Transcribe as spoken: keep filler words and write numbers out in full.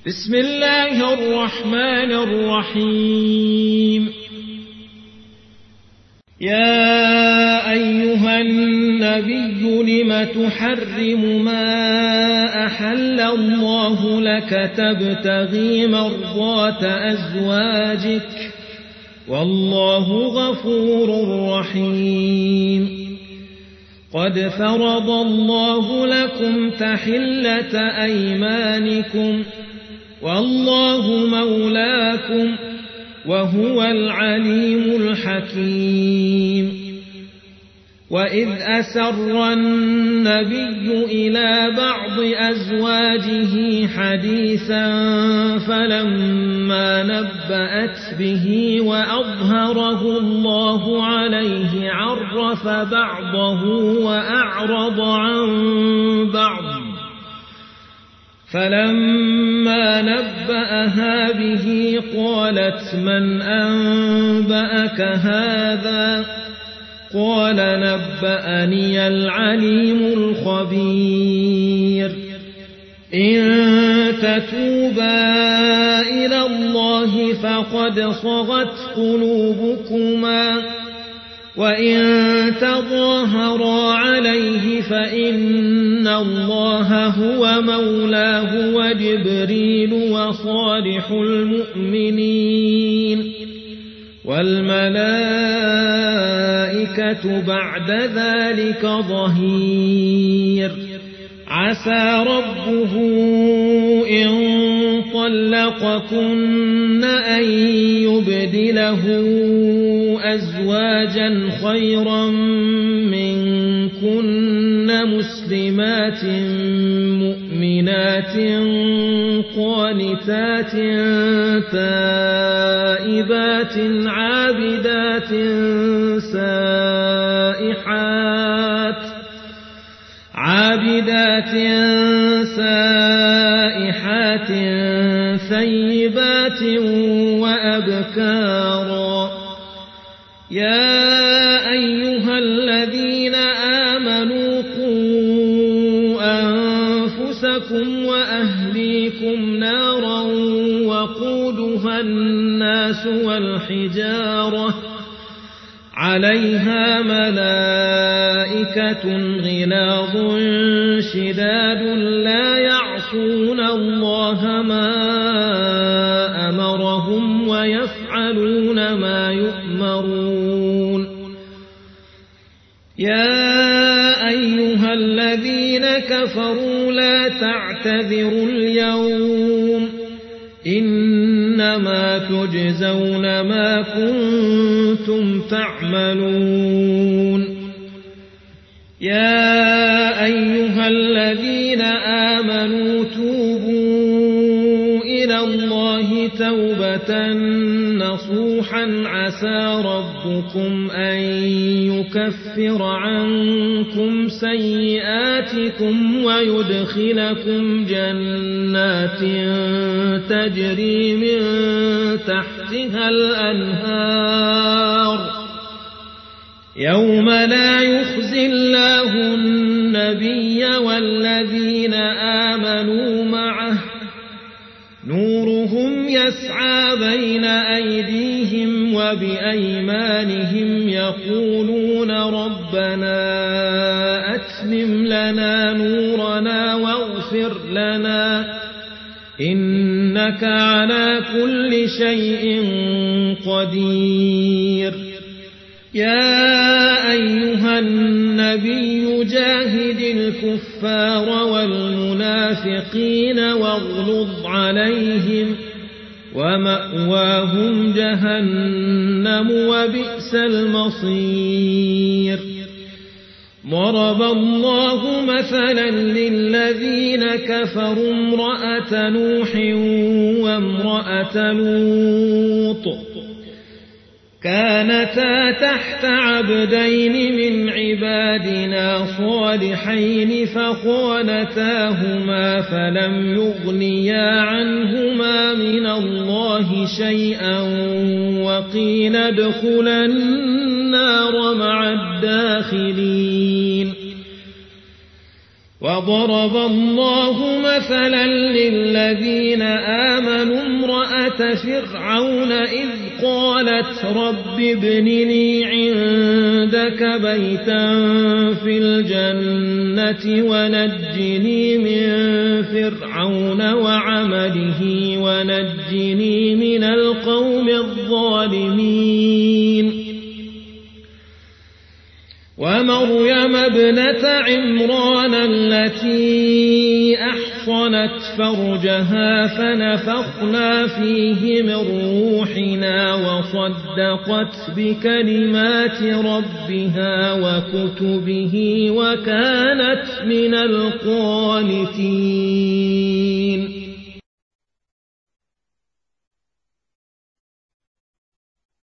بسم الله الرحمن الرحيم. يا أيها النبي لم تحرم ما أحل الله لك تبتغي مرضات أزواجك والله غفور رحيم. قد فرض الله لكم تحلة أيمانكم والله مولاكم وهو العليم الحكيم. وإذ أسر النبي إلى بعض أزواجه حديثا فلما نبأت به وأظهره الله عليه عرف بعضه وأعرض عن بعض. فلما نبأها به قالت من أنبأك هذا؟ قال نبأني العليم الخبير. إن تتوبا إلى الله فقد صغت قلوبكما وإن تظاهرا عليه فإن الله هو مولاه وجبريل وصالح المؤمنين والملائكة بعد ذلك ظهير. عسى ربه إن طلقكن أن يبدله أزواجا خيرا منكن مسلمات مؤمنات قانتات تائبات عابدات سائحات عابدات سائحات ثيبات وأبكارا. يا أيها الذين آمنوا قوا أنفسكم وأهليكم نارا وقودها الناس والحجارة عليها ملائكة غلاظ شداد لا يعصون الله ما أمرهم ويفعلون ما يؤمرون. يا أيها الذين كفروا لا تعتذروا اليوم إنما تجزون ما كنتم تعملون. يا أيها الذين آمنوا توبوا إلى الله توبة نصوحا عسى ربكم أن يكفر عنكم سيئاتكم ويدخلكم جنات تجري من تحتها الأنهار يوم لا يخزي الله النبي والذين آمنوا معه نورهم يسعى بين أيديهم وبأيمانهم يقولون ربنا أتمم لنا نورنا واغفر لنا إنك على كل شيء قدير. يا أيها النبي جاهد الكفار والمنافقين واغلظ عليهم ومأواهم جهنم وبئس المصير. ضرب الله مثلا للذين كفروا امرأة نوح وامرأة لوط كانتا تحت عبدين من عبادنا صالحين فخانتاهما فلم يغنيا عنهما من الله شيئا وقيل ادخلا النار مع الداخلين. وضرب الله مثلا للذين آمنوا امرأة فرعون إذ قالت رب ابن لي عندك بيتا في الجنة ونجني من فرعون وعمله ونجني من القوم الظالمين ومريم ابنة عمران التي أحصنت فرجها فنفخنا فيه من روحنا وصدقت بكلمات ربها وكتبه وكانت من القانتين